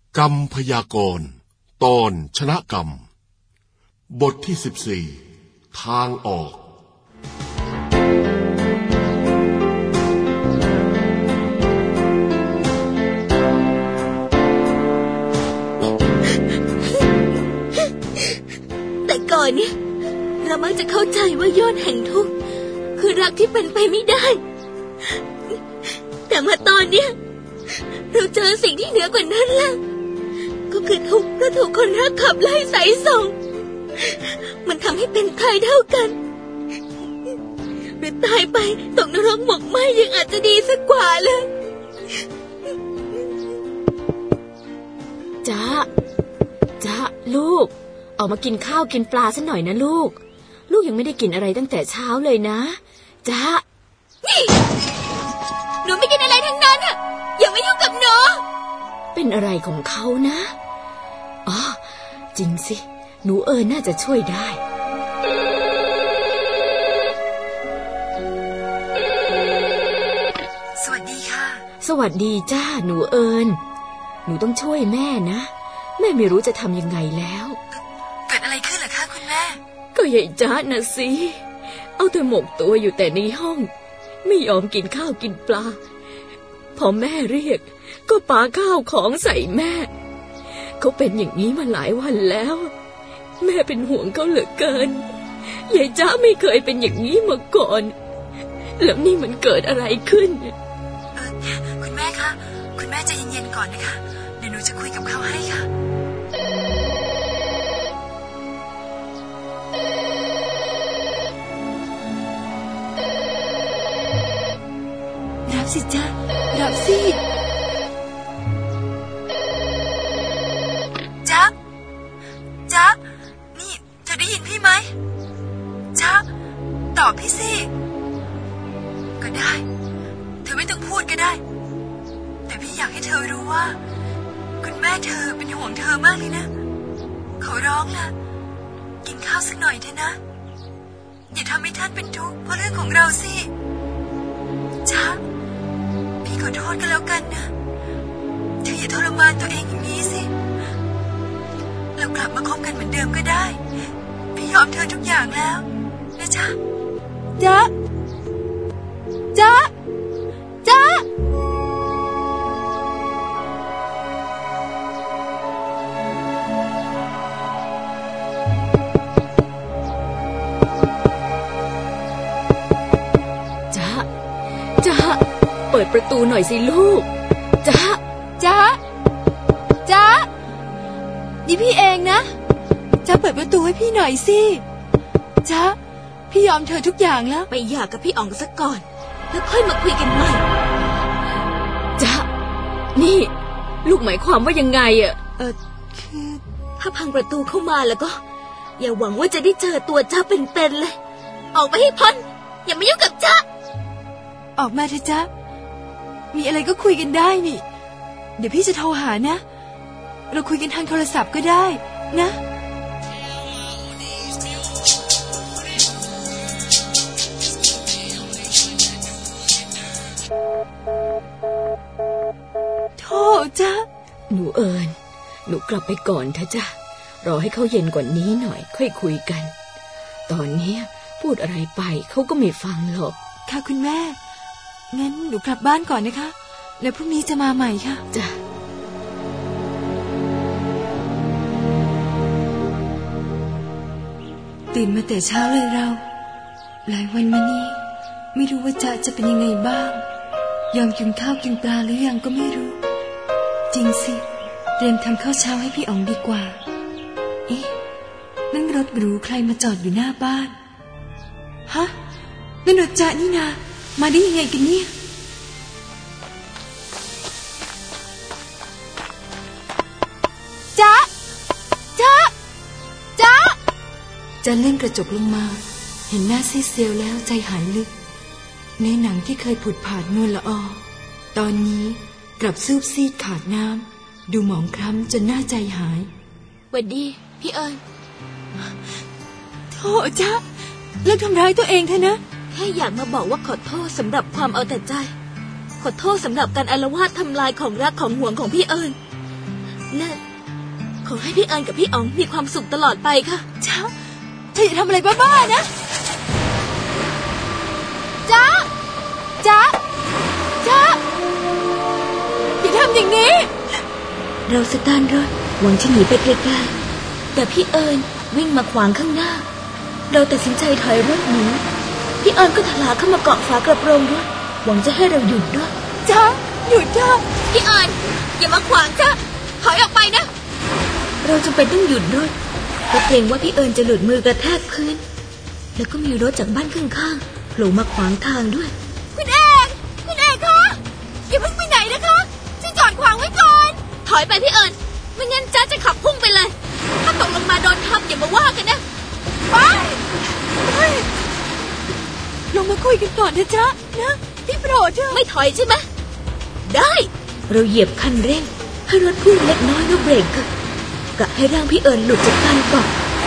กรรมพยากรณ์ตอนชนะกรรมบทที่14ทางออกแต่ก่อนเนี่ยเรามักจะเข้าใจว่ายอดแห่งทุกข์คือรักที่เป็นไปไม่ได้แต่มาตอนเนี้ยเราเจอสิ่งที่เหนือกว่านั้นแล้วก็คือทุกข์เพราะถูกคนรักขับไล่ใส่ส่งมันทำให้เป็นตายเท่ากันหรือตายไปตกนรกหมกไหม้ยังอาจจะดีสักกว่าเลยจ๊ะลูกออกมากินข้าวกินปลาซะหน่อยนะลูกยังไม่ได้กินอะไรตั้งแต่เช้าเลยนะจ๊ะนี่หนูไม่กินอะไรทั้งนั้นอ่ะอย่ามายุ่งกับหนูเป็นอะไรของเขานะอ๋อจริงสิหนูน่าจะช่วยได้สวัสดีค่ะสวัสดีจ้าหนูหนูต้องช่วยแม่นะแม่ไม่รู้จะทำยังไงแล้วเกิดอะไรขึ้นเหรอคะคุณแม่ก็ยายจ๊ะน่ะสิเอาแต่หมกตัวอยู่แต่ในห้องไม่ยอมกินข้าวกินปลาพอแม่เรียกก็ปาข้าวของใส่แม่เขาเป็นอย่างนี้มาหลายวันแล้วแม่เป็นห่วงเขาเหลือเกินยายจ๊ะไม่เคยเป็นอย่างนี้มาก่อนแล้วนี่มันเกิดอะไรขึ้นคุณแม่คะคุณแม่ใจเย็นๆก่อนนะคะเดี๋ยวหนูจะคุยกับเขาให้ค่ะรับสิจ๊ะรับสิจ๊ะนี่เธอได้ยินพี่ไหมจ๊ะตอบพี่สิก็ได้เธอไม่ต้องพูดก็ได้แต่พี่อยากให้เธอรู้ว่าคุณแม่เธอเป็นห่วงเธอมากเลยนะขอร้องล่ะกินข้าวสักหน่อยเถอะนะอย่าทำให้ท่านเป็นทุกข์เพราะเรื่องของเราสิจ๊ะพี่ขอโทษกันแล้วกันนะเธออย่าทรมานตัวเองอย่างนี้สิเรากลับมาคบกันเหมือนเดิมก็ได้พี่ยอมเธอทุกอย่างแล้วนะจ๊ะจ๊ะเปิดประตูหน่อยสิลูกจ๊ะนี่พี่เองนะจ๊ะเปิดประตูให้พี่หน่อยสิจ๊ะพี่ยอมเธอทุกอย่างแล้วไปหย่ากับพี่อ๋องซะก่อนแล้วค่อยมาคุยกันใหม่จ๊ะนี่ลูกหมายความว่ายังไงอ่ะคือถ้าพังประตูเข้ามาแล้วก็อย่าหวังว่าจะได้เจอตัวจ๊ะเป็นๆเลยออกมาให้พ้นอย่ามายุ่งกับจ๊ะออกมาเถอะจ๊ะมีอะไรก็คุยกันได้นี่เดี๋ยวพี่จะโทรหานะเราคุยกันทางโทรศัพท์ก็ได้นะโทษจ๊ะหนูหนูกลับไปก่อนเถอะจ้ะรอให้เขาเย็นกว่านี้หน่อยค่อยคุยกันตอนนี้พูดอะไรไปเขาก็ไม่ฟังหรอกค่ะคุณแม่งั้นหนูกลับบ้านก่อนนะคะแล้วพรุ่งนี้จะมาใหม่ค่ะจ้ะตื่นมาแต่เช้าเลยเราหลายวันมานี้ไม่รู้ว่าจะเป็นยังไงบ้างยอมกินข้าวกินปลาหรือยังก็ไม่รู้จริงสิเตรียมทำข้าวเช้าให้พี่อ๋องดีกว่าเอ๊ะนั่นรถหรูใครมาจอดอยู่หน้าบ้านฮะนั่นรถจ๊ะนี่นามาได้ยังไงกันเนี่ยจ๊ะจะเล่นกระจกลงมาเห็นหน้าซีดเซียวแล้วใจหายลึกในหนังที่เคยผุดผาดนวลละออตอนนี้กลับซูบซีดขาดน้ำดูหมองคล้ำจนหน้าใจหายหวัดดีพี่โธ่จ๊ะเลิกทำร้ายตัวเองเถอะนะแค่อยากมาบอกว่าขอโทษสำหรับความเอาแต่ใจขอโทษสำหรับการอาละวาดทำลายของรักของห่วงของพี่และขอให้พี่เอิญกับพี่อ๋องมีความสุขตลอดไปค่ะจ๊ะเธออย่าทำอะไรบ้าๆนะจ๊ะอย่าทำอย่างนี้เราสตาร์ทรถหวังจะหนีไปไกลๆแต่พี่เอิญวิ่งมาขวางข้างหน้าเราตัดสินใจถอยรถหนีพี่เอิญก็ถลาเข้ามาเกาะฝากระโปรงรถหวังจะให้เราหยุดด้วยจ๊ะหยุดจ๊ะพี่เอิญอย่ามาขวางจ๊ะถอยออกไปนะเราจำเป็นต้องหยุดรถเพราะเกรงว่าพี่เอิญจะหลุดมือกระแทกพื้นแล้วก็มีรถจากบ้านข้างๆโผล่มาขวางทางด้วยคุณเอกคะอย่าเพิ่งไปไหนนะคะฉันจอดขวางไว้ก่อนถอยไปพี่เอิญไม่งั้นจ๊ะจะขับพุ่งไปเลยถ้าตกลงมาโดนทับอย่ามาว่ากันนะไปลงมาคุยกันก่อนนะจ๊ะนะพี่โปรดเถอะไม่ถอยใช่ไหมได้เราเหยียบคันเร่งให้รถพุ่งเล็กน้อยแล้วเบรกกะให้ร่างพี่เอิญหลุดจากการเกาะ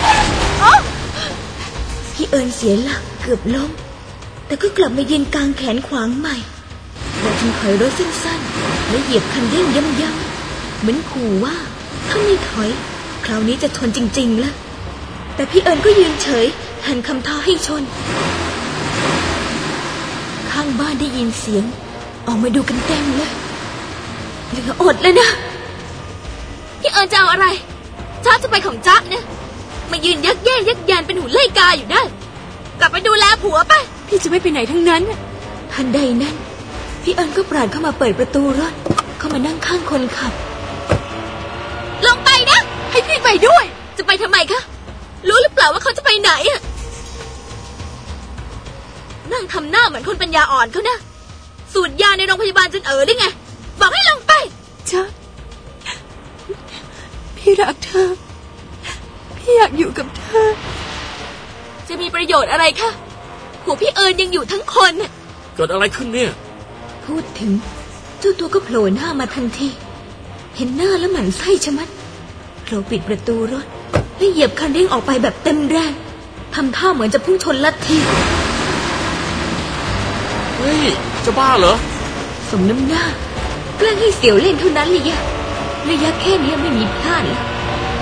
พี่เอิญเสียหลักเกือบล้มแต่ก็กลับมายืนกลางแขนขวางใหม่เราจึงถอยรถสั้นๆและเหยียบคันเร่งย้ำๆเหมือนขู่ว่าถ้าไม่ถอยคราวนี้จะชนจริงๆแล้วแต่พี่เอิญก็ยืนเฉยหันคำท้าให้ชนข้างบ้านได้ยินเสียงออกมาดูกันเต็มเลยเหลืออดเลยนะพี่เอิญจะเอาอะไรจ๊ะจะไปของจ๊ะเนี่ยมายืนยักแย่ยักยานเป็นหุ่นไล่กาอยู่ได้กลับไปดูแลผัวไปพี่จะไม่ไปไหนทั้งนั้นทันใดนั้นพี่เอิญก็ปราดเข้ามาเปิดประตูรถเข้ามานั่งข้างคนขับลงไปนะให้พี่ไปด้วยจะไปทำไมคะรู้หรือเปล่าว่าเขาจะไปไหนอะนั่งทำหน้าเหมือนคนปัญญาอ่อนเขานะสูดยาในโรงพยาบาลจนได้ไงบอกให้ลงไปจ๊ะพี่รักเธอพี่อยากอยู่กับเธอจะมีประโยชน์อะไรคะผัวพี่เอิญยังอยู่ทั้งคนเกิดอะไรขึ้นเนี่ยพูดถึงเจ้าตัวก็โผล่หน้ามาทันทีเห็นหน้าแล้วหมั่นไส้ชะมัดเราปิดประตูรถและเหยียบคันเร่งออกไปแบบเต็มแรงทำท่าเหมือนจะพุ่งชนลัทธิเฮ้ยจะบ้าเหรอสมน้ำหน้าแกล้งให้เสียวเล่นเท่านั้นเลยระยะแค่นี้ไม่มีพลาดแล้ว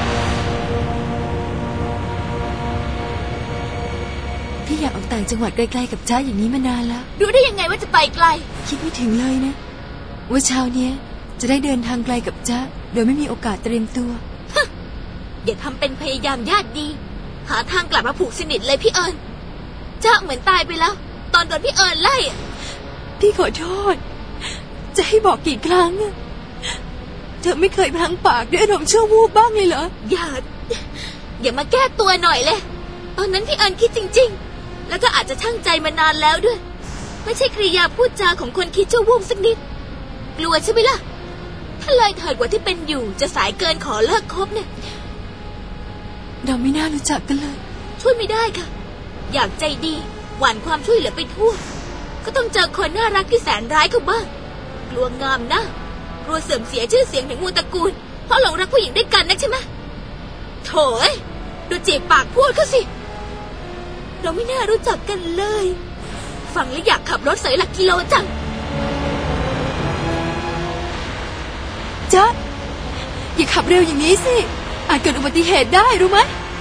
พี่อยากออกต่างจังหวัดไกลๆกับจ๊ะอย่างนี้มานานแล้วรู้ได้ยังไงว่าจะไปไกลคิดไม่ถึงเลยนะว่าเช้านี้จะได้เดินทางไกลกับจ๊ะโดยไม่มีโอกาสเตรียมตัวอย่าทำเป็นพยายามญาติดีหาทางกลับมาผูกสนิทเลยพี่เอิญจ๊ะเหมือนตายไปแล้วตอนโดนพี่เอิญไล่พี่ขอโทษจะให้บอกกี่ครั้งเธอไม่เคยพลั้งปากด้วยอารมณ์ชั่ววูบบ้างเลยเหรออย่ามาแก้ตัวหน่อยเลยตอนนั้นพี่เอิญคิดจริงๆแล้วก็อาจจะชั่งใจมานานแล้วด้วยไม่ใช่กริยาพูดจาของคนคิดชั่ววูบสักนิดกลัวใช่ไหมล่ะถ้าเลยเถิดกว่าที่เป็นอยู่จะสายเกินขอเลิกคบเนี่ยเราไม่น่ารู้จักกันเลยช่วยไม่ได้ค่ะอยากใจดีหว่านความช่วยเหลือไปทั่วก็ต้องเจอคนน่ารักที่แสนร้ายเข้าบ้างกลัวงามนะกลัวเสื่อมเสียชื่อเสียงถึงมูลตระกูลเพราะหลงรักผู้หญิงด้วยกันนะใช่ไหมโถ่ดูจีบปากพูดเขาสิเราไม่น่ารู้จักกันเลยฟังแล้วอยากขับรถเสยหลักกิโลจังจ๊ะอย่าขับเร็วอย่างนี้สิอาจเกิดอุบัติเหตุได้รู้ไหม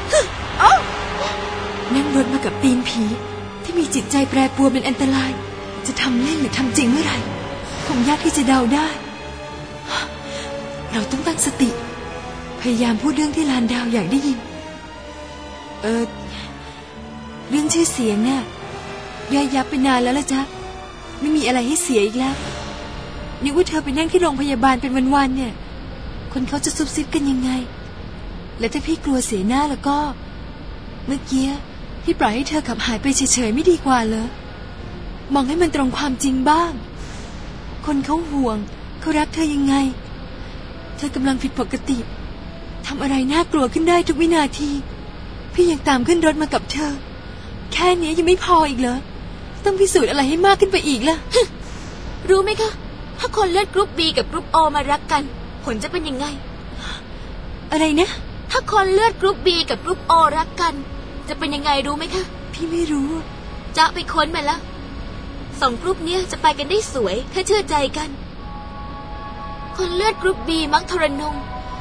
นั่งรถมากับตีนผีที่มีจิตใจแปรปรวนเป็นอันตรายจะทำเล่นหรือทำจริงเมื่อไหร่คงยากที่จะเดาได้เราต้องตั้งสติพยายามพูดเรื่องที่ลานดาวอยากได้ยินเรื่องชื่อเสียงน่ะย่อยยับไปนานแล้วล่ะจ๊ะไม่มีอะไรให้เสียอีกแล้วนึกว่าเธอไปนั่งที่โรงพยาบาลเป็นวันๆเนี่ยคนเขาจะซุบซิบกันยังไงและถ้าพี่กลัวเสียหน้าแล้วก็เมื่อกี้พี่ปล่อยให้เธอขับหายไปเฉยๆไม่ดีกว่าเหรอมองให้มันตรงความจริงบ้างคนเขาห่วงเขารักเธอยังไงเธอกำลังผิดปกติทำอะไรน่ากลัวขึ้นได้ทุกวินาทีพี่ยังตามขึ้นรถมากับเธอแค่นี้ยังไม่พออีกเหรอต้องพิสูจน์อะไรให้มากขึ้นไปอีกล่ะรู้ไหมคะถ้าคนเลือดกรุ๊ป B กับกรุ๊ป O มารักกันผลจะเป็นยังไงอะไรนะถ้าคนเลือดกรุ๊ป B กับกรุ๊ป O รักกันจะเป็นยังไงรู้ไหมคะพี่ไม่รู้จะไปค้นมาแล้ว2 กรุ๊ปนี้จะไปกันได้สวยถ้าเชื่อใจกันคนเลือดกรุ๊ป B มักทรนง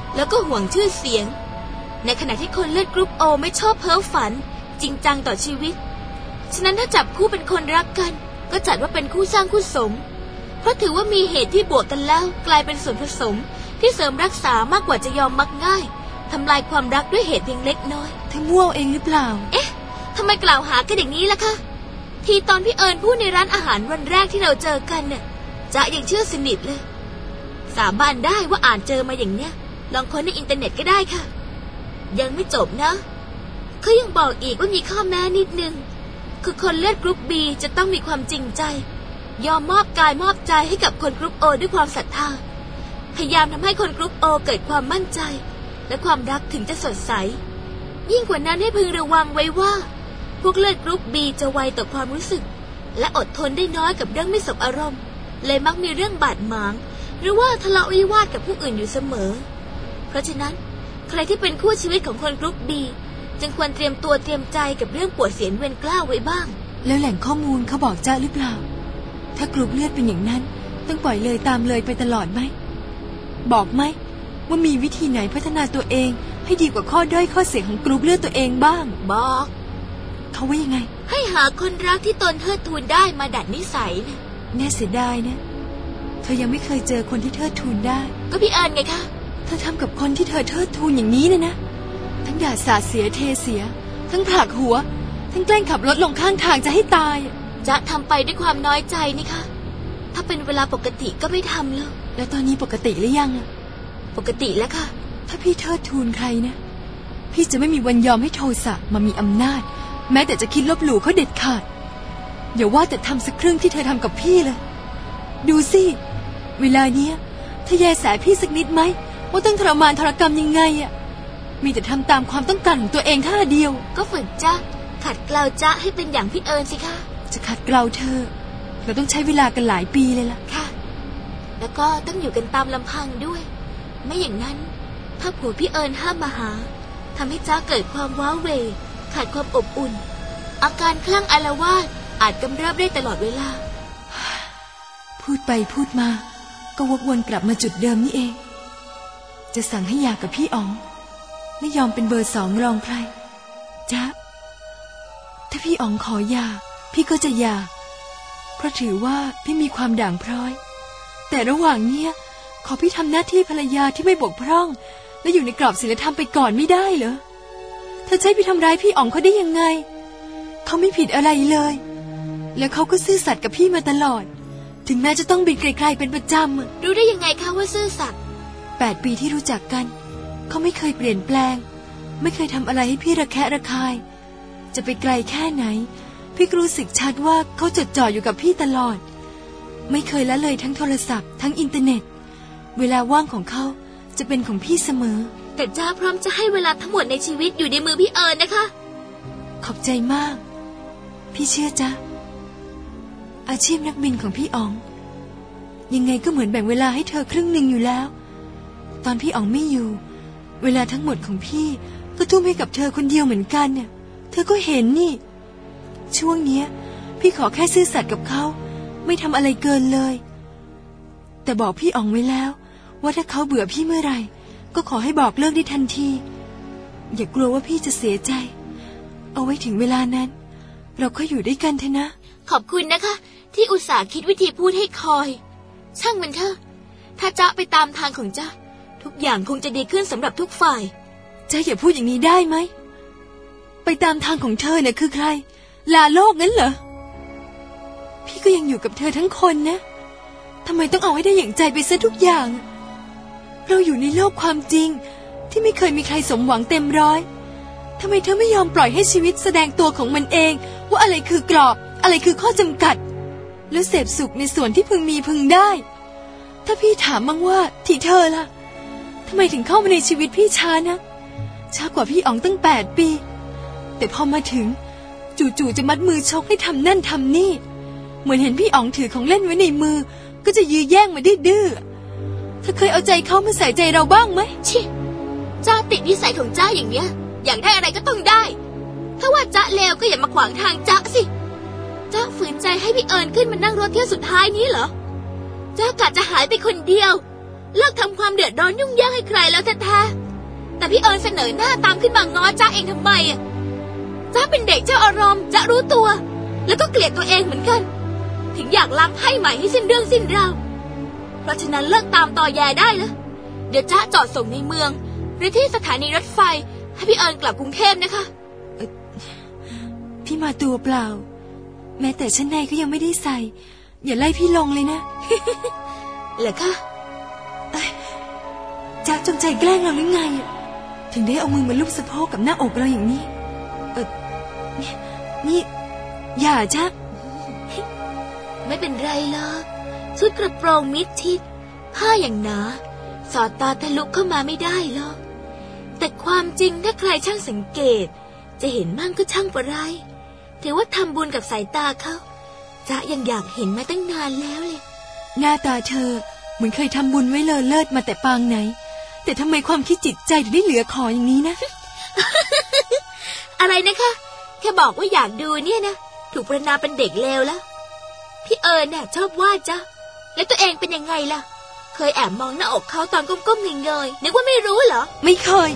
แล้วก็ห่วงชื่อเสียงในขณะที่คนเลือดกรุ๊ปโอไม่ชอบเพ้อฝันจริงจังต่อชีวิตฉะนั้นถ้าจับคู่เป็นคนรักกันก็จัดว่าเป็นคู่สร้างคู่สมเพราะถือว่ามีเหตุที่บวกกันแล้วกลายเป็นส่วนผสมที่เสริมรักษามากกว่าจะยอมมักง่ายทำลายความรักด้วยเหตุเพียงเล็กน้อยเธอมั่วเองหรือเปล่าเอ๊ะทำไมกล่าวหากันอย่างนี้ล่ะคะทีตอนพี่เอิญพูดในร้านอาหารวันแรกที่เราเจอกันน่ะจ๊ะยังเชื่อสนิทเลยสาบานได้ว่าอ่านเจอมาอย่างเนี้ยลองค้นในอินเทอร์เน็ตก็ได้ค่ะยังไม่จบนะเขายังบอกอีกว่ามีข้อแม้นิดนึงคือคนเลือดกรุ๊ป B จะต้องมีความจริงใจยอมมอบกายมอบใจให้กับคนกรุ๊ป O ด้วยความศรัทธาพยายามทำให้คนกรุ๊ป O เกิดความมั่นใจและความรักถึงจะสดใสยิ่งกว่านั้นให้พึงระวังไว้ว่าพวกเลือดกรุ๊ป B จะไวต่อความรู้สึกและอดทนได้น้อยกับเรื่องไม่สบอารมณ์เลยมักมีเรื่องบาดหมางหรือว่าทะเลาะวิวาทกับผู้อื่นอยู่เสมอเพราะฉะนั้นใครที่เป็นคู่ชีวิตของคนกรุ๊ป B จึงควรเตรียมตัวเตรียมใจกับเรื่องปวดเสียนเวรกล้าวไว้บ้างแล้วแหล่งข้อมูลเขาบอกจ้าหรือเปล่าถ้ากรุ๊ปเลือดเป็นอย่างนั้นต้องปล่อยเลยตามเลยไปตลอดไหมบอกไหมว่ามีวิธีไหนพัฒนาตัวเองให้ดีกว่าข้อด้อยข้อเสียของกรุ๊ปเลือดตัวเองบ้างบอกเขาว่ายังไงให้หาคนรักที่ตนเทิดทูนได้มาดัดนิสัยนะแน่เสียดายนะเธอยังไม่เคยเจอคนที่เทิดทูนได้ก็พี่เอิญไงคะเธอทำกับคนที่เธอเทิดทูนอย่างนี้นะทั้งด่าสาเสียเทเสียทั้งผลักหัวทั้งแกล้งขับรถลงข้างทางจะให้ตายจะทำไปด้วยความน้อยใจนี่คะถ้าเป็นเวลาปกติก็ไม่ทำแล้วตอนนี้ปกติหรือยังปกติแล้วค่ะถ้าพี่เทิดทูนใครนะพี่จะไม่มีวันยอมให้โทสะมามีอำนาจแม้แต่จะคิดลบหลู่เขาเด็ดขาดอย่าว่าแต่ทำสักครึ่งที่เธอทำกับพี่เลยดูสิเวลาเนี้ยเธอแยแสพี่สักนิดไหมว่าต้องทรมานทรกรรมยังไงมีแต่ทำตามความต้องการของตัวเองท่าเดียวก็ฝืนจ้ะขัดเกลาจ้ะให้เป็นอย่างพี่เอิญสิคะจะขัดเกลาเธอเราต้องใช้เวลากันหลายปีเลยล่ะค่ะแล้วก็ต้องอยู่กันตามลำพังด้วยไม่อย่างนั้นถ้าผัวพี่เอิญห้ามมาหาทำให้จ้าเกิดความว้าเหวขาดความอบอุ่นอาการคลั่งอาละวาดอาจกำเริบได้ตลอดเวลาพูดไปพูดมาก็วกวนกลับมาจุดเดิมนี่เองจะสั่งให้หย่ากับพี่อ๋องไม่ยอมเป็นเบอร์2รองใครจ๊ะถ้าพี่อ๋องขอหย่าพี่ก็จะหย่าเพราะถือว่าพี่มีความด่างพร้อยแต่ระหว่างเนี้ยขอพี่ทำหน้าที่ภรรยาที่ไม่บกพร่องและอยู่ในกรอบศีลธรรมไปก่อนไม่ได้เหรอเธอใช้พี่ทำร้ายพี่อ๋องเขาได้ยังไงเขาไม่ผิดอะไรเลยแล้วเขาก็ซื่อสัตย์กับพี่มาตลอดถึงแม้จะต้องบินไกลๆเป็นประจำรู้ได้ยังไงคะว่าซื่อสัตย์ 8 ปีที่รู้จักกันเขาไม่เคยเปลี่ยนแปลงไม่เคยทำอะไรให้พี่ระแคะระคายจะไปไกลแค่ไหนพี่รู้สึกชัดว่าเขาจดจ่ออยู่กับพี่ตลอดไม่เคยละเลยทั้งโทรศัพท์ทั้งอินเทอร์เน็ตเวลาว่างของเขาจะเป็นของพี่เสมอแต่จ้าพร้อมจะให้เวลาทั้งหมดในชีวิตอยู่ในมือพี่เอิญนะคะขอบใจมากพี่เชื่อจ้ะอาชีพนักบินของพี่อ๋องยังไงก็เหมือนแบ่งเวลาให้เธอครึ่งหนึ่งอยู่แล้วตอนพี่อ๋องไม่อยู่เวลาทั้งหมดของพี่ก็ทุ่มให้กับเธอคนเดียวเหมือนกันเนี่ยเธอก็เห็นนี่ช่วงเนี้ยพี่ขอแค่ซื่อสัตย์กับเขาไม่ทำอะไรเกินเลยแต่บอกพี่อ๋องไว้แล้วว่าถ้าเขาเบื่อพี่เมื่อไหร่ก็ขอให้บอกเลิกได้ทันทีอย่ากลัวว่าพี่จะเสียใจเอาไว้ถึงเวลานั้นเราก็อยู่ด้วยกันเถอะนะขอบคุณนะคะที่อุตส่าห์คิดวิธีพูดให้คอยช่างมันเถอะถ้าจ๊ะไปตามทางของจ๊ะทุกอย่างคงจะดีขึ้นสำหรับทุกฝ่ายจ๊ะอย่าพูดอย่างนี้ได้ไหมไปตามทางของเธอเนี่ยคือใครลาโลกงั้นเหรอพี่ก็ยังอยู่กับเธอทั้งคนนะทำไมต้องเอาให้ได้อย่างใจไปซะทุกอย่างเราอยู่ในโลกความจริงที่ไม่เคยมีใครสมหวังเต็มร้อยทำไมเธอไม่ยอมปล่อยให้ชีวิตแสดงตัวของมันเองว่าอะไรคือกรอบอะไรคือข้อจำกัดแล้วเสพสุขในส่วนที่พึงมีพึงได้ถ้าพี่ถามมั่งว่าที่เธอล่ะทำไมถึงเข้ามาในชีวิตพี่ช้านะช้ากว่าพี่อ๋องตั้ง8 ปีแต่พอมาถึงจู่ๆจะมัดมือชกให้ทำนั่นทำนี่เหมือนเห็นพี่อ๋องถือของเล่นไว้ในมือก็จะยื้อแย่งมาดื้อเธอเคยเอาใจเขามาใส่ใจเราบ้างไหมชิจ้าติดนิสัยของจ้าอย่างเนี้ยอยากได้อะไรก็ต้องได้ถ้าว่าจ้าเลวก็อย่ามาขวางทางจ้าสิจ้าฝืนใจให้พี่เอิญขึ้นมานั่งรถเที่ยวสุดท้ายนี้เหรอจ้ากะจะหายไปคนเดียวเลิกทำความเดือดร้อนยุ่งยากให้ใครแล้วแท้ๆแต่พี่เอิญเสนอหน้าตามขึ้นมาง้อจ๊ะเองทำไมอ่ะจ๊ะเป็นเด็กเจ้าอารมณ์จ๊ะรู้ตัวแล้วก็เกลียดตัวเองเหมือนกันถึงอยากล้างไพ่ใหม่ให้สิ้นเรื่องสิ้นราวเพราะฉะนั้นเลิกตามตอแยได้แล้วเดี๋ยวจ๊ะจอดส่งในเมืองหรือที่สถานีรถไฟให้พี่เอิญกลับกรุงเทพนะคะพี่มาตัวเปล่าแม้แต่ชั้นในก็ยังไม่ได้ใส่อย่าไล่พี่ลงเลยนะเหรอคะจ๊ะจงใจแกล้งเราหรือไงถึงได้เอามือมาลูบสะโพกกับหน้าอกเราอย่างนี้นี่อย่าจ๊ะไม่เป็นไรหรอกชุดกระโปรงมิดชิดผ้าอย่างหนาสอดตาทะลุเข้ามาไม่ได้หรอกแต่ความจริงถ้าใครช่างสังเกตจะเห็นมั่งก็ช่างปะไรถือว่าทำบุญกับสายตาเขาจ๊ะยังอยากเห็นมาตั้งนานแล้วเลยหน้าตาเธอเหมือนเคยทำบุญไว้เลอเลิศมาแต่ปางไหนแต่ทำไมความคิดจิตใจถึงได้เหลือขออย่างนี้นะอะไรนะคะแค่บอกว่าอยากดูเนี่ยนะถูกประณามเป็นเด็กเลวแล้วพี่เอิญเนี่ยชอบวาดจ๊ะแล้วตัวเองเป็นยังไงล่ะเคยแอบมองหน้าอกเขาตอนก้มๆเงยๆนึกว่าไม่รู้เหรอไม่เคย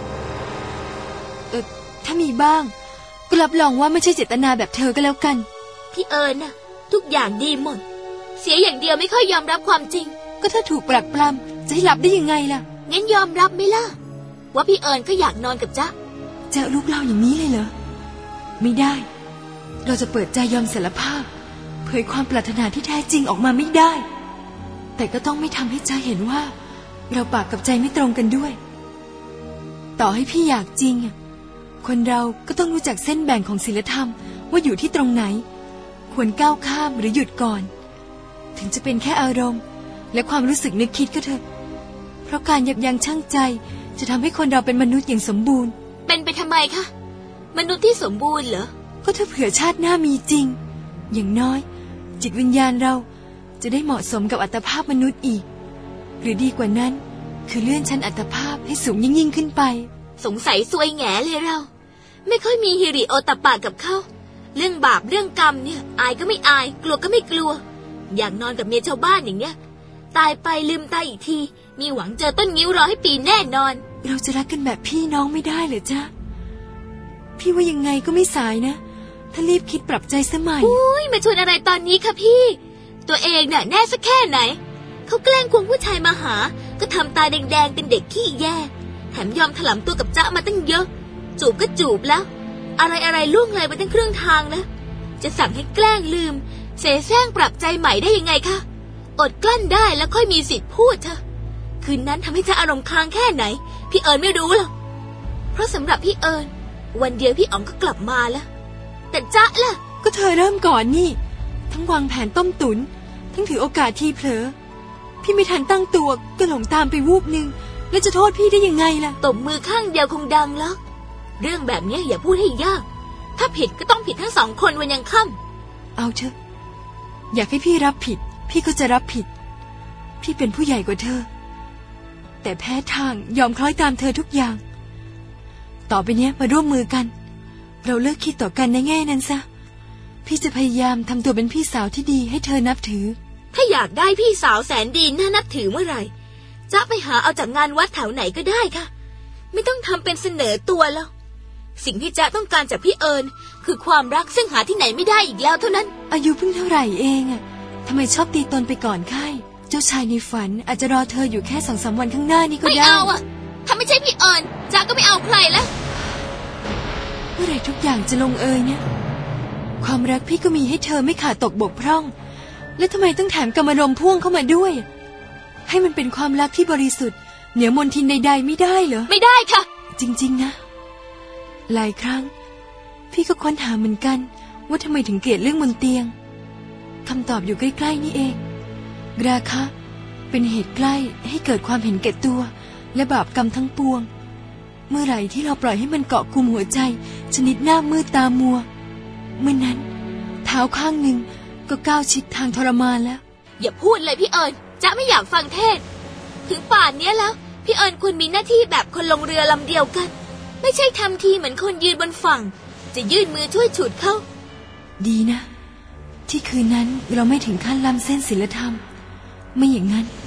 ถ้ามีบ้างก็รับรองว่าไม่ใช่เจตนาแบบเธอก็แล้วกันพี่เอิญน่ะทุกอย่างดีหมดเสียอย่างเดียวไม่ค่อยยอมรับความจริงก็ถ้าถูกปรักปรำจะให้รับได้ยังไงล่ะงั้นยอมรับไหมล่ะว่าพี่เอิญก็อยากนอนกับจ๊ะจะลูกเล่าอย่างนี้เลยเหรอไม่ได้เราจะเปิดใจยอมสารภาพเผยความปรารถนาที่แท้จริงออกมาไม่ได้แต่ก็ต้องไม่ทำให้จ๊ะเห็นว่าเราปากกับใจไม่ตรงกันด้วยต่อให้พี่อยากจริงคนเราก็ต้องรู้จักเส้นแบ่งของศีลธรรมว่าอยู่ที่ตรงไหนควรก้าวข้ามหรือหยุดก่อนถึงจะเป็นแค่อารมณ์และความรู้สึกนึกคิดก็เถอะเพราะการยับยั้งชั่งใจจะทำให้คนเราเป็นมนุษย์อย่างสมบูรณ์เป็นไปทำไมคะมนุษย์ที่สมบูรณ์เหรอก็ถ้าเผื่อชาติหน้ามีจริงอย่างน้อยจิตวิญญาณเราจะได้เหมาะสมกับอัตภาพมนุษย์อีกหรือดีกว่านั้นคือเลื่อนชั้นอัตภาพให้สูงยิ่งขึ้นไปสงสัยซวยแง่เลยเราไม่ค่อยมีฮิริโอตปะกับเขาเรื่องบาปเรื่องกรรมเนี่ยอายก็ไม่อายกลัวก็ไม่กลัวอยากนอนกับเมียชาวบ้านอย่างเนี้ยตายไปลืมตาอีกทีมีหวังเจอต้นงิ้วรอให้ปีแน่นอนเราจะรักกันแบบพี่น้องไม่ได้เหรอจ๊ะพี่ว่ายังไงก็ไม่สายนะถ้ารีบคิดปรับใจสมัยอุ้ยมาชวนอะไรตอนนี้คะพี่ตัวเองน่ะแน่สักแค่ไหนเขาแกล้งควงผู้ชายมาหาก็ทำตาแดงๆเป็นเด็กขี้แย่แถมยอมถลำตัวกับจ๊ะมาตั้งเยอะจูบก็จูบแล้วอะไรล่วงเลยไปตั้งครึ่งทางแล้วจะสั่งให้แกล้งลืมเสแสร้งปรับใจใหม่ได้ยังไงคะอดกลั้นได้แล้วค่อยมีสิทธิ์พูดเถอะคืนนั้นทำให้จ๊ะอารมณ์ค้างแค่ไหนพี่เอิญไม่รู้หรอกเพราะสำหรับพี่เอิญวันเดียวพี่อ๋องก็กลับมาแล้วแต่จ๊ะล่ะก็เธอเริ่มก่อนนี่ทั้งวางแผนต้มตุ๋นทั้งถือโอกาสที่เผลอพี่ไม่ทันตั้งตัวก็หลงตามไปวูบนึงแล้วจะโทษพี่ได้ยังไงล่ะตบมือข้างเดียวคงดังแล้วเรื่องแบบนี้อย่าพูดให้ยากถ้าผิดก็ต้องผิดทั้งสองคนวันยังค่ำเอาเถอะอยากให้พี่รับผิดพี่ก็จะรับผิดพี่เป็นผู้ใหญ่กว่าเธอแต่แพ้ทางยอมคล้อยตามเธอทุกอย่างต่อไปเนี้ยมาร่วมมือกันเราเลิกคิดต่อกันในแง่นั้นซะพี่จะพยายามทำตัวเป็นพี่สาวที่ดีให้เธอนับถือถ้าอยากได้พี่สาวแสนดีน่านับถือเมื่อไหร่จะไปหาเอาจากงานวัดแถวไหนก็ได้ค่ะไม่ต้องทำเป็นเสนอตัวแล้วสิ่งที่จ๊ะต้องการจากพี่เอิญคือความรักซึ่งหาที่ไหนไม่ได้อีกแล้วเท่านั้นอายุเพิ่งเท่าไหร่เองทำไมชอบตีตนไปก่อนค่ายเจ้าชายในฝันอาจจะรอเธออยู่แค่ 2-3 วันข้างหน้านี่ก็ได้ไม่เอาถ้าไม่ใช่พี่เอิญจ๊ะก็ไม่เอาใครแล้วเมื่อไรทุกอย่างจะลงเอยเนี่ยความรักพี่ก็มีให้เธอไม่ขาดตกบกพร่องแล้วทำไมต้องแถมกรรมารมณ์พ่วงเข้ามาด้วยให้มันเป็นความรักที่บริสุทธิ์เหนือมนทินใดๆไม่ได้เหรอไม่ได้ค่ะจริงๆนะหลายครั้งพี่ก็ค้นหาเหมือนกันว่าทำไมถึงเกลียดเรื่องบนเตียงคำตอบอยู่ใกล้ๆนี่เองราคะเป็นเหตุใกล้ให้เกิดความเห็นแก่ตัวและบาปกรรมทั้งปวงเมื่อไหร่ที่เราปล่อยให้มันเกาะกุมหัวใจชนิดหน้ามืดตามัวเมื่อนั้นเท้าข้างหนึ่งก็ก้าวชิดทางทรมานแล้วอย่าพูดเลยพี่เอิญจ๊ะไม่อยากฟังเทศถึงป่านนี้แล้วพี่เอิญควรมีหน้าที่แบบคนลงเรือลำเดียวกันไม่ใช่ทำทีเหมือนคนยืนบนฝั่งจะยื่นมือช่วยฉุดเขาดีนะที่คืนนั้นเราไม่ถึงขั้นล้ำเส้นศีลธรรมไม่อย่างนั้น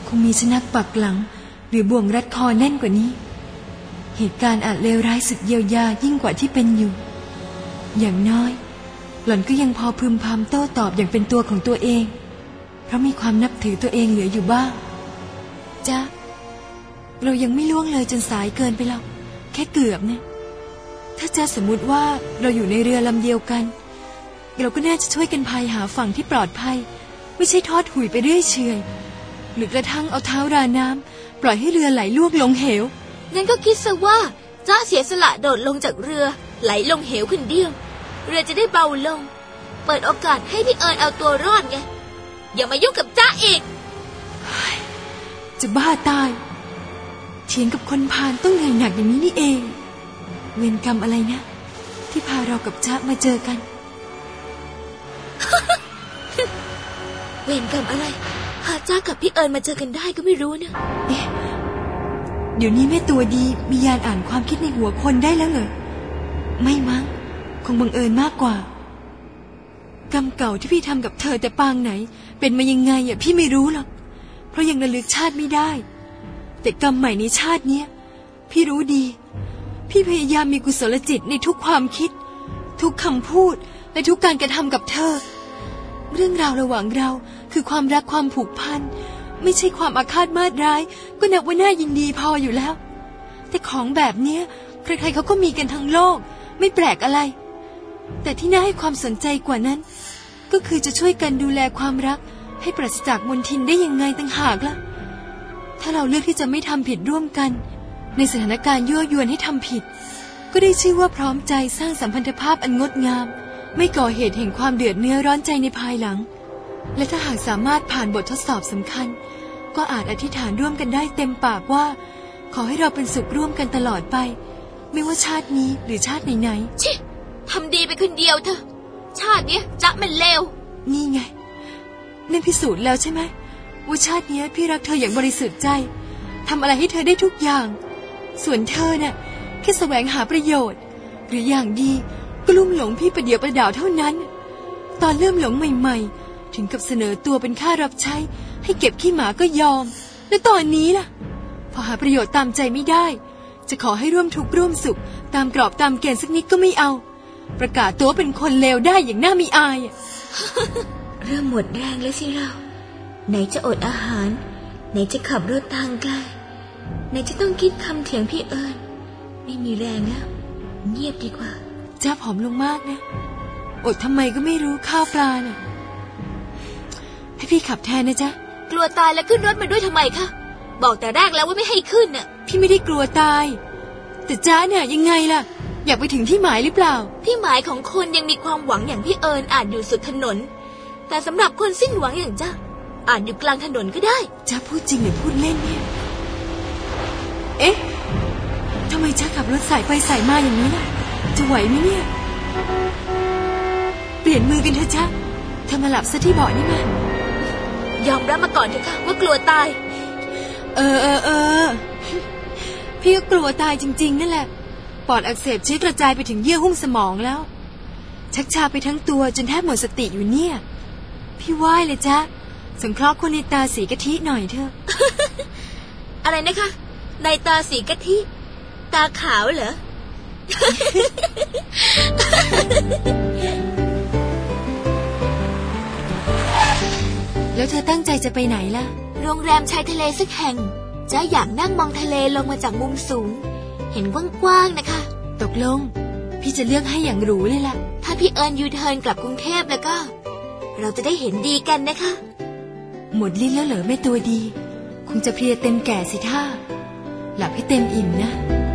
คงมีสุนัขปักหลังหรือบ่วงรัดคอแน่นกว่านี้เหตุการณ์อาจเลวร้ายสุดเยียวยายิ่งกว่าที่เป็นอยู่อย่างน้อยหล่อนก็ยังพอพึมพำโต้ตอบอย่างเป็นตัวของตัวเองเพราะมีความนับถือตัวเองเหลืออยู่บ้างจ๊ะเรายังไม่ล่วงเลยจนสายเกินไปหรอกแค่เกือบนะถ้าจะสมมุติว่าเราอยู่ในเรือลำเดียวกันเราก็น่าจะช่วยกันพายหาฝั่งที่ปลอดภัยไม่ใช่ทอดหุยไปเรื่อยเฉยหรือกระทั่งเอาเท้าราน้ำปล่อยให้เรือไหลลวกลงเหวงั้นก็คิดซะว่าจ้าเสียสละโดดลงจากเรือไหลลงเหวคนเดียวเรือจะได้เบาลงเปิดโอกาสให้พี่เอิญเอาตัวรอดไงอย่ามายุ่งกับจ้าอีกจะบ้าตายเถียงกับคนพาลต้องเหนื่อยหนักอย่างนี้นี่เองเวรกรรมอะไรนะที่พาเรากับจ๊ะมาเจอกันเวรกรรมอะไรพาจ้ากับพี่เอิญมาเจอกันได้ก็ไม่รู้นะเอ๊ะเดี๋ยวนี้แม่ตัวดีมีญาณอ่านความคิดในหัวคนได้แล้วเหรอไม่มั้งคงบังเอิญมากกว่ากรรมเก่าที่พี่ทำกับเธอแต่ปางไหนเป็นมายังไงพี่ไม่รู้หรอกเพราะยังระลึกชาติไม่ได้แต่กรรมใหม่ในชาติเนี้ยพี่รู้ดีพี่พยายามมีกุศลจิตในทุกความคิดทุกคำพูดและทุกการกระทำกับเธอเรื่องราวระหว่างเราคือความรักความผูกพันไม่ใช่ความอาฆาตมาตร้ายก็นับว่าน่ายินดีพออยู่แล้วแต่ของแบบเนี้ยใครๆเขาก็มีกันทั้งโลกไม่แปลกอะไรแต่ที่น่าให้ความสนใจกว่านั้นก็คือจะช่วยกันดูแลความรักให้ปราศจากมลทินได้ยังไงต่างหากล่ะถ้าเราเลือกที่จะไม่ทำผิดร่วมกันในสถานการณ์ยั่วยวนให้ทำผิดก็ได้ชื่อว่าพร้อมใจสร้างสัมพันธภาพอันงดงามไม่ก่อเหตุแห่งความเดือดเนื้อร้อนใจในภายหลังและถ้าหากสามารถผ่านบททดสอบสำคัญก็อาจอธิษฐานร่วมกันได้เต็มปากว่าขอให้เราเป็นสุขร่วมกันตลอดไปไม่ว่าชาตินี้หรือชาติไหนๆชิทำดีไปคนเดียวเถอะชาติเนี้ยจ๊ะมันเลวนี่ไงนั่นพิสูจน์แล้วใช่ไหมว่าชาตินี้พี่รักเธออย่างบริสุทธิ์ใจทำอะไรให้เธอได้ทุกอย่างส่วนเธอน่ะแค่แสวงหาประโยชน์หรืออย่างดีก็ลุ่มหลงพี่ประเดี๋ยวประดาวเท่านั้นตอนเริ่มหลงใหม่ๆถึงกับเสนอตัวเป็นข้ารับใช้ให้เก็บขี้หมาก็ยอมและตอนนี้ล่ะพอหาประโยชน์ตามใจไม่ได้จะขอให้ร่วมทุกข์ร่วมสุขตามกรอบตามเกณฑ์สักนิดก็ไม่เอาประกาศตัวเป็นคนเลวได้อย่างน่ามีอายเริ่มหมดแรงแล้วสิเราไหนจะอดอาหารไหนจะขับรถทางไกลไหนจะต้องคิดคำเถียงพี่เอิญไม่มีแรงแล้วเงียบดีกว่าจ้าผอมลงมากนะอดทำไมก็ไม่รู้ข้าวปลาน่ะให้พี่ขับแทนนะจ๊ะกลัวตายแล้วขึ้นรถมาด้วยทำไมคะบอกแต่แรกแล้วว่าไม่ให้ขึ้นน่ะพี่ไม่ได้กลัวตายแต่จ้าเนี่ยยังไงล่ะอยากไปถึงที่หมายหรือเปล่าที่หมายของคนยังมีความหวังอย่างพี่เอิญอาจอยู่สุดถนนแต่สำหรับคนสิ้นหวังอย่างจ้าอาจอยู่กลางถนนก็ได้จ้าพูดจริงหรือพูดเล่นเนี่ยเอ๊ะทำไมจ้าขับรถสายไปสายมาอย่างนี้ล่ะจะไหวไหมเนี่ยเปลี่ยนมือกันเถอะจ้าเธอมาหลับซะที่เบาะนี่มายอมรับมาก่อนเถอะค่ะว่ากลัวตายพี่ก็กลัวตายจริงๆนั่นแหละปอดอักเสบเชื้อกระจายไปถึงเยื่อหุ้มสมองแล้วชักชาไปทั้งตัวจนแทบหมดสติอยู่เนี่ยพี่ไหว้เลยจ้าสงเคราะห์คนในตาสีกะทิหน่อยเถอะอะไรนะคะในตาสีกะทิตาขาวเหรอแล้วเธอตั้งใจจะไปไหนล่ะโรงแรมชายทะเลสักแห่งจ้าอยากนั่งมองทะเลลงมาจากมุมสูงเห็นกว้างๆนะคะตกลงพี่จะเลือกให้อย่างหรูเลยล่ะถ้าพี่เอิญยูเทิร์นกลับกรุงเทพแล้วก็เราจะได้เห็นดีกันนะคะหมดลิ้นแล้วเหรอแม่ตัวดีคงจะเพลียเต็มแก่สิท่าหลับให้เต็มอิ่มนะ